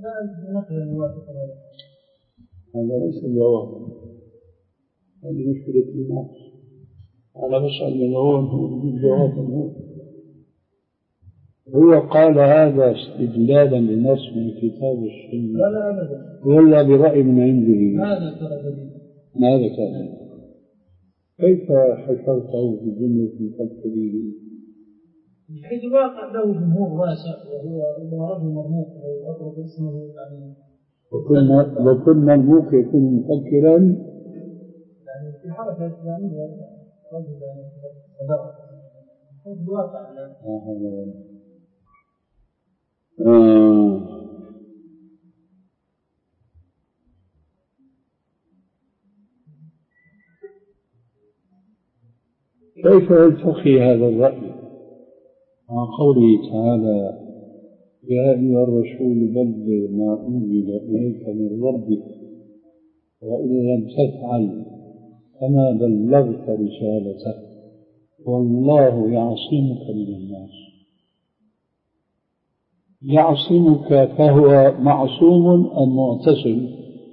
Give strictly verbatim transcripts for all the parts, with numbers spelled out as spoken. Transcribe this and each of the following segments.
هذا ليس جوابا، هذه مشكلة الناس. أنا بسأل من هون هو الجواب من هون. هو قال هذا استدلالا لنص من الكتاب والسنة لا لا أبدا، ولا برأي من عنده؟ هذا ترى دليل. ماذا كان؟ كيف حشرته في جملة المفكرين؟ حيث الواقع له جمهور واسع وهو رجل مرموق وأطلق اسمه يعني. وكنا وكنا الموق يكون مفكرا يعني في الحركة الإسلامية رجل صدق حيث الواقع. آه. كيف يلتقي هذا الرأي مع قوله تعالى يا أيها الرسول بلغ ما أنزل إليك من ربك وإن لم تفعل فما بلغت رسالته والله يعصمك من الناس. يعصمك فهو معصوم أم معتصم؟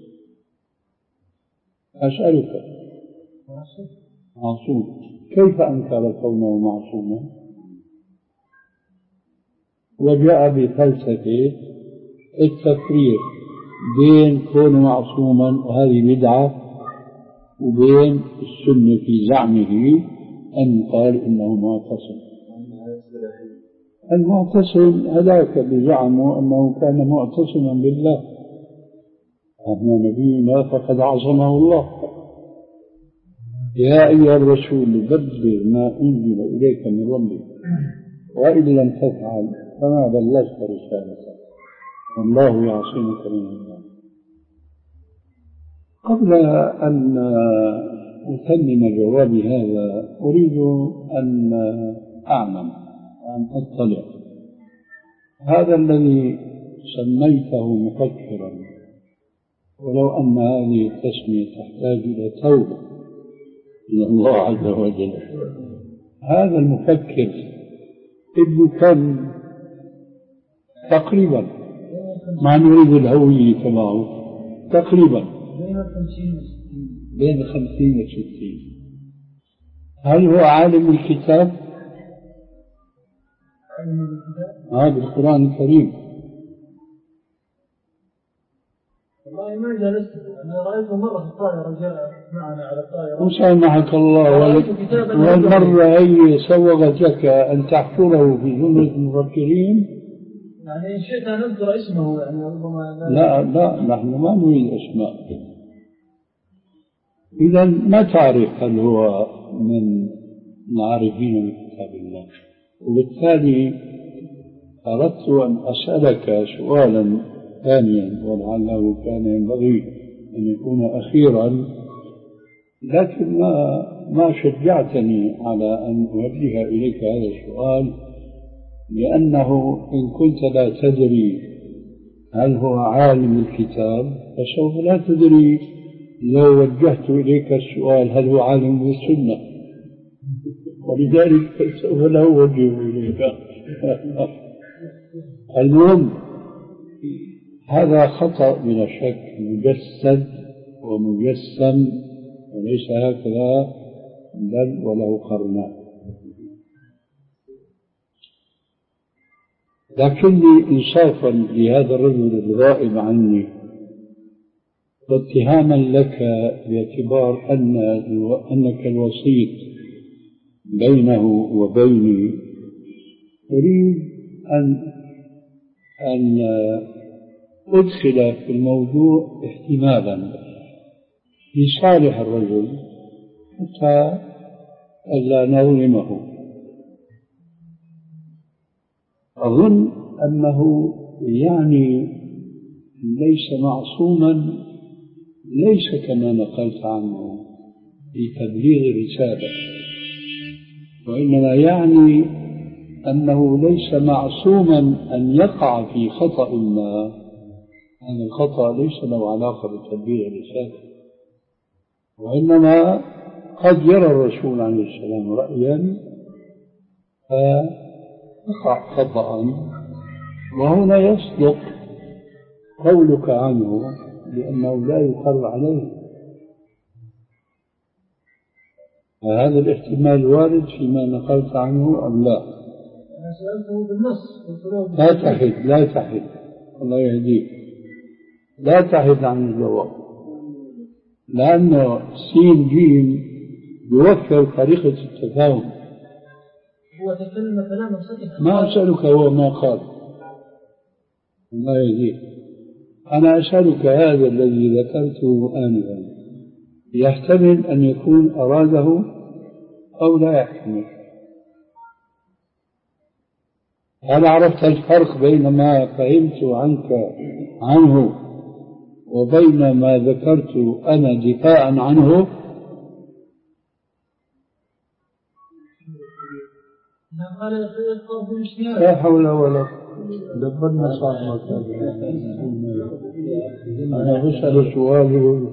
أسألك. معصوم. كيف أنكر كونه معصوما وجاء بفلسفة التفريق بين كونه معصوما وهذه بدعة وبين السنة في زعمه أن قال إنه معتصم؟ المعتصم هذاك بزعمه أنه كان معتصما بالله، أما نبينا فقد عصمه الله. يا أيها الرسول بلغ ما أنزل إليك من ربك وإن لم تفعل فما بلغت رسالته والله يعصمك من الناس. قبل أن أتمم جوابي هذا أريد أن أعلم أن أطلع هذا الذي سميته مفكرا، ولو أن هذه التسمية تحتاج إلى توبة من الله عز وجل، هذا المفكر ابن كم تقريبا، ما نريد الهوية تبعه، تقريبا بين خمسين وستين. هل هو عالم الكتاب؟ هذا القرآن الكريم. والله ما جلست، أنا رأيته مرة في الطائرة جاء معنا على الطائرة. وسامحك الله، والمرة هي سوغت لك أن تحفره في جملة المفكرين. يعني إن شئت أن أذكر اسمه يعني ربما. لا لا نحن ما نريد أسماء. إذا ما تعرف هل هو من العارفين من كتاب الله، وبالتالي أردت أن أسألك سؤالا ثانيا ولعله كان ينبغي أن يكون أخيرا، لكن ما ما شجعتني على أن أوجه إليك هذا السؤال، لأنه إن كنت لا تدري هل هو عالم الكتاب فسوف لا تدري لو وجهت إليك السؤال هل هو عالم بالسنة، ولذلك سوف لا أوجه إليك. المهم هذا خطأ بلا شك مجسد ومجسم وليس هكذا، بل وله قرنان. لكني إنصافا لهذا الرجل الغائب عني واتهاما لك باعتبار أن أنك الوسيط بينه وبيني، أريد أن أن أدخل في الموضوع احتمالا في صالح الرجل حتى ألا نظلمه. أظن أنه يعني ليس معصوما، ليس كما نقلت عنه في تبليغ الرسالة، وإنما يعني أنه ليس معصوما أن يقع في خطأ ما، أن الخطأ ليس له علاقة بتبليغ الرسالة، وإنما قد يرى الرسول عليه السلام رأيا فيقع خطأ، وهنا يصدق قولك عنه لأنه لا يقر عليه، فهذا الاحتمال وارد فيما نقلت عنه أم لا؟ أنا سألته بالنص. لا تحد لا تحد الله يهديك، لا تحد عن الجواب، لأنه سين جيم يوفر طريقة التفاهم. هو تكلم كلاما صحيحا. ما أسألك هو ما قال، الله يهديك، أنا أسألك هذا الذي ذكرته آنفا يحتمل أن يكون أراده أو لا يحتمل. هل عرفت الفرق بين ما فهمت عنك عنه وبين ما ذكرت أنا دفاعا عنه؟ لا حول ولا قوة دبرنا صاحبك. أنا بسأل سؤال.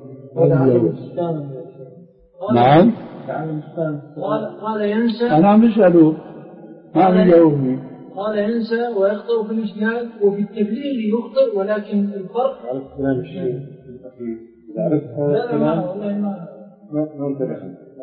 نعم قال ينسى. أنا عم بسأله ما عم يجاوبني. قال ينسى ويخطئ في الإسناد وفي التبليغ يخطئ، ولكن الفرق عرفت كلام الشيخ عرفت هذا الكلام. لا والله ما ما انتبه.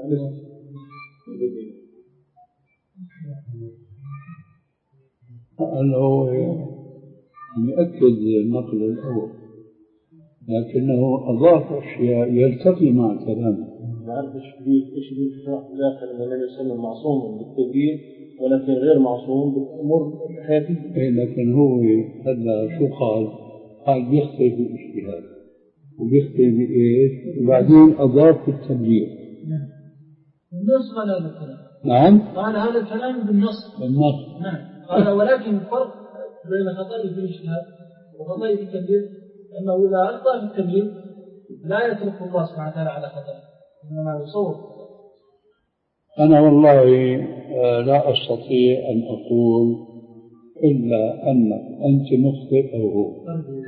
هو يؤكد النقل الأول لكنه أضاف أشياء يلتقي مع كلامه. نعرف إيش بيه إيش بيه داخل أن النبي صلى الله عليه وسلم معصوم بالتبليغ ولكن غير معصوم بالأمور الحياتية. إيه لكن هو هذا شو قال؟ قال بيخطئ بالاجتهاد وبيخطئ بإيش؟ وبعدين أضاف التبليغ. نعم بالنص قال هذا الكلام. نعم قال هذا الكلام بالنص. بالنص. نعم قال ولكن الفرق بين خطأه في الاجتهاد وخطأه في التبليغ أنه إذا أخطأ في التبليغ لا يترك الله سبحانه وتعالى على خطأه، إنما يصور. أنا والله لا أستطيع أن أقول إلا أنك أنت مخطئ أو هو،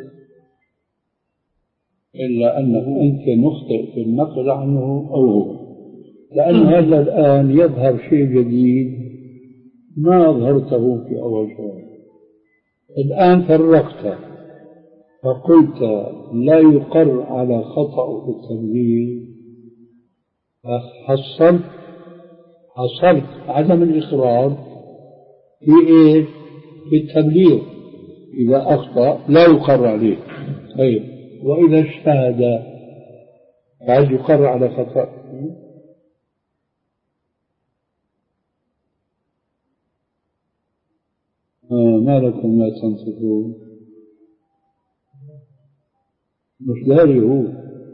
إلا أنك أنت مخطئ في النقل عنه أو هو، لأن هذا الآن يظهر شيء جديد ما أظهرته في أول شوية. الآن فرقت فقلت لا يقر على خطأ في التبليغ، فحصلت حصلت عدم الإقرار في إيه؟ في التبليغ. إذا أخطأ لا يقر عليه. طيب وإذا اجتهد بعد يقر على خطأ. آه ما لكم لا تنصفون؟ مش داري هو،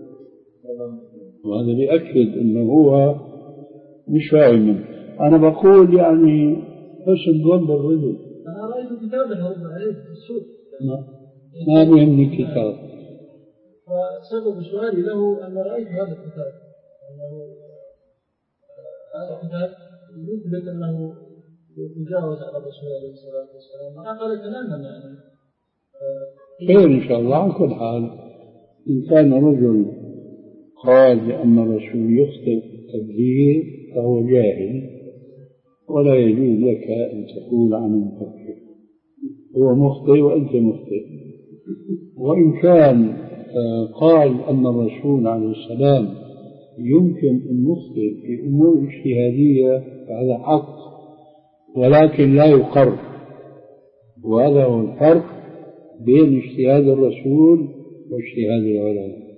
وهذا بيأكد أنه هو مش فاهم. أنا بقول يعني بس الظن بالرجل. أنا رأيت كتابه رب عليه في السوق. ما بيهمني كتاب. وسبب سؤالي له أن رأيت هذا الكتاب، أنه هذا الكتاب يثبت أنه يتجاوز على الرسول عليه الصلاة والسلام. ما قال كلاما يعني خير إن شاء الله. على كل حال إن كان رجل قال بأن الرسول يخطئ في التبليغ فهو جاهل، ولا يجوز لك أن تقول عنه مخطئ. هو مخطئ وأنت مخطئ. وإن كان قال أن الرسول عليه السلام يمكن أن يخطئ في أمور اجتهادية فهذا حق، ولكن لا يقر. وهذا هو الفرق بين اجتهاد الرسول واجتهاد العلماء.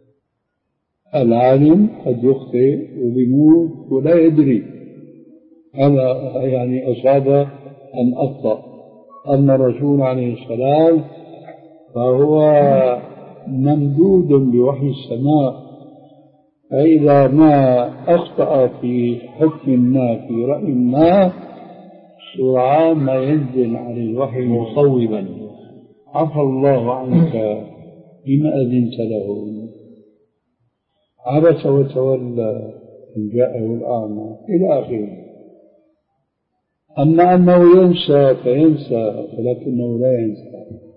العالم قد يخطئ وبيموت ولا يدري هذا يعني أصاب أم أخطأ. أما الرسول عليه السلام فهو ممدود بوحي السماء، فإذا ما أخطأ في حكم ما في رأي ما سرعان ما ينزل على الوحي مصوبا عفى الله عنك بما أذنت له. عبس وتولى إن جاءه الأعمى إلى آخره. أما أنه ينسى فينسى، ولكنه لا ينسى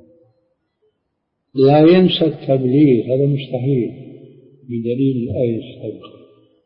لا ينسى التبليغ، هذا مستحيل بدليل الآية السابقة.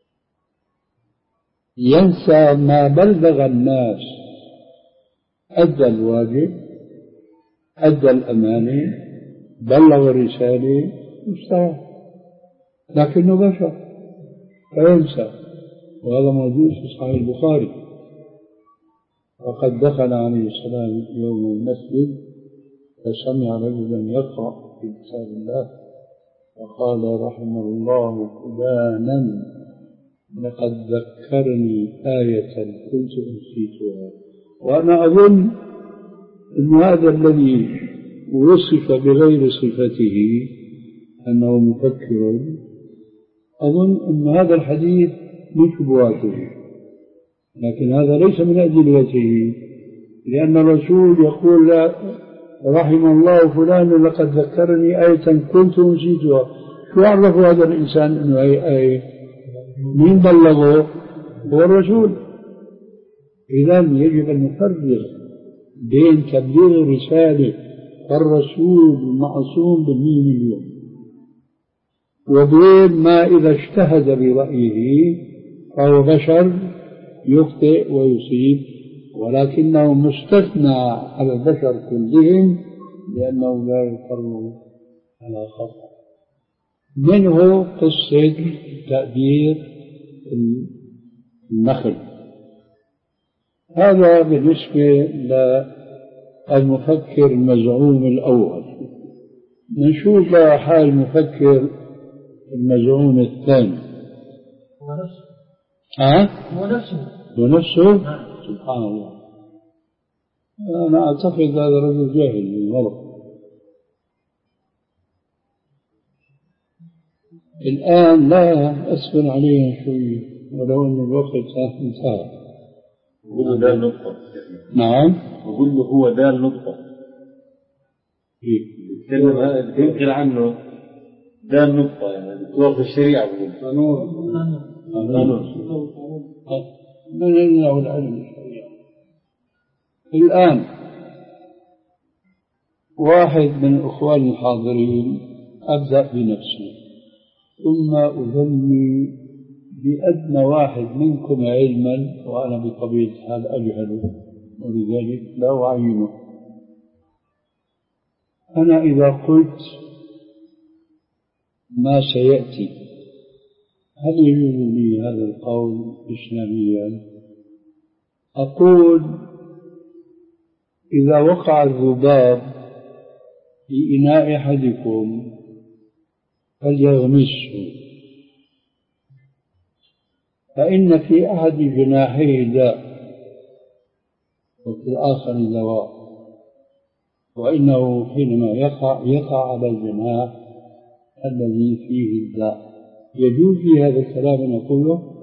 ينسى ما بلغ الناس، أدى الواجب، أدى الأمانة، بلغ الرسالة مستوى، لكنه بشر فينسى، وهذا موجود في صحيح البخاري. وقد دخل عليه السلام يوم المسجد فسمع رجلا يقرأ في كتاب الله فقال رحمه الله فلانا لقد ذكرني آية كنت أنسيتها. وأنا أظن أن هذا الذي وصف بغير صفته أنه مفكر، أظن أن هذا الحديث من شبهاته، لكن هذا ليس من أدلته، لأن الرسول يقول لا رحم الله فلان لقد ذكرني آية كنت نسيتها. شو عرف هذا الإنسان أنه هي آية؟ مين بلغه؟ هو الرسول. إذا يجب أن نفرق بين تبليغ الرسالة فالرسول المعصوم بالمئة مليون، وبين ما إذا اجتهد برأيه فهو بشر يخطئ ويصيب، ولكنه مستثنى على البشر كلهم لأنه لا يقر على خطأ. منه قصة تأدير النخل. هذا بالنسبة للمفكر المزعوم الأول. نشوف حال المفكر المزعوم الثاني. هو نفسه. ها؟ هو نفسه. هو نفسه؟ سبحان الله. أنا أعتقد هذا رجل جاهل من غلط. الآن لا أصبر عليه شوي ولو أن الوقت انتهى. يقول له ده النطقة. نعم. يقول له هو ده النطقة. يتكلم ينقل عنه ده النطقة، يعني دكتور في الشريعة بقول. قانون. قانون. من أين له العلم الشريعة؟ الآن واحد من الأخوان الحاضرين أبدأ بنفسه ثم أذني بأدنى واحد منكم علما وأنا بطبيعة الحال أجهله ولذلك لا أعينه. أنا إذا قلت ما سيأتي هل يجوز لي هذا القول إسلاميا؟ أقول إذا وقع الذباب في إناء أحدكم فليغمسه، فإن في أحد جناحيه داء وفي الآخر دواء، وإنه حينما يقع يقع على الجناح الذي فيه الداء. يجوز لي هذا الكلام أن أقوله؟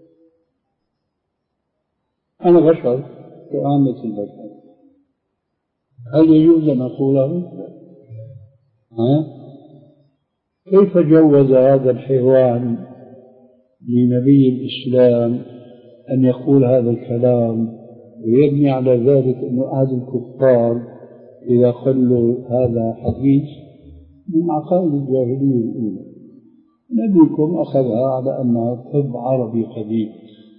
أنا بشر كعامة البشر، هل يجوز أن أقوله؟ ها؟ كيف جوز هذا الحيوان لنبي الإسلام أن يقول هذا الكلام ويبني على ذلك أن أحد الكفار إذا قالوا هذا حديث من عقائد الجاهلية الأولى؟ نبيكم أخذها على أنها طب عربي قديم.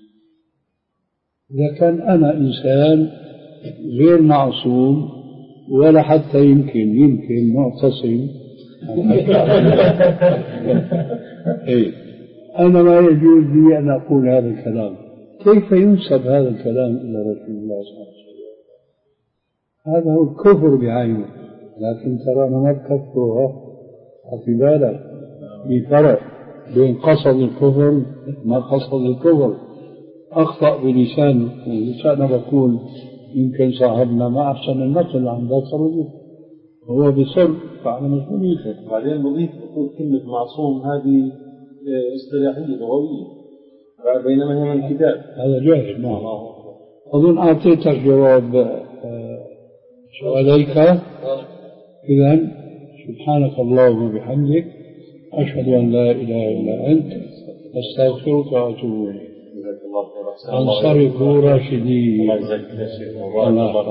إذا كان أنا إنسان غير معصوم ولا حتى يمكن يمكن معتصم إيه أنا ما يجوز لي أن أقول هذا الكلام، كيف ينسب هذا الكلام إلى رسول الله صلى الله عليه وسلم؟ هذا هو الكفر بعينه. لكن ترى أنا ما بكفرها، في بالك في فرق بين قصد الكفر ما قصد الكفر. أخطأ بلسانه، ولسانه بقول يمكن صاحبنا ما أحسن النقل عن ذاك الرجل، هو بصر فعلى مسؤوليته. بعدين نضيف بقول كلمة معصوم هذه اصطلاحية لغوية بينما هي من الكتاب. هذا جاهل. نعم. أظن أعطيتك جواب سؤاليك. إذن سبحانك اللهم وبحمدك أشهد أن لا إله إلا أنت أستغفرك وأتوب إليك. انصرفوا راشدين.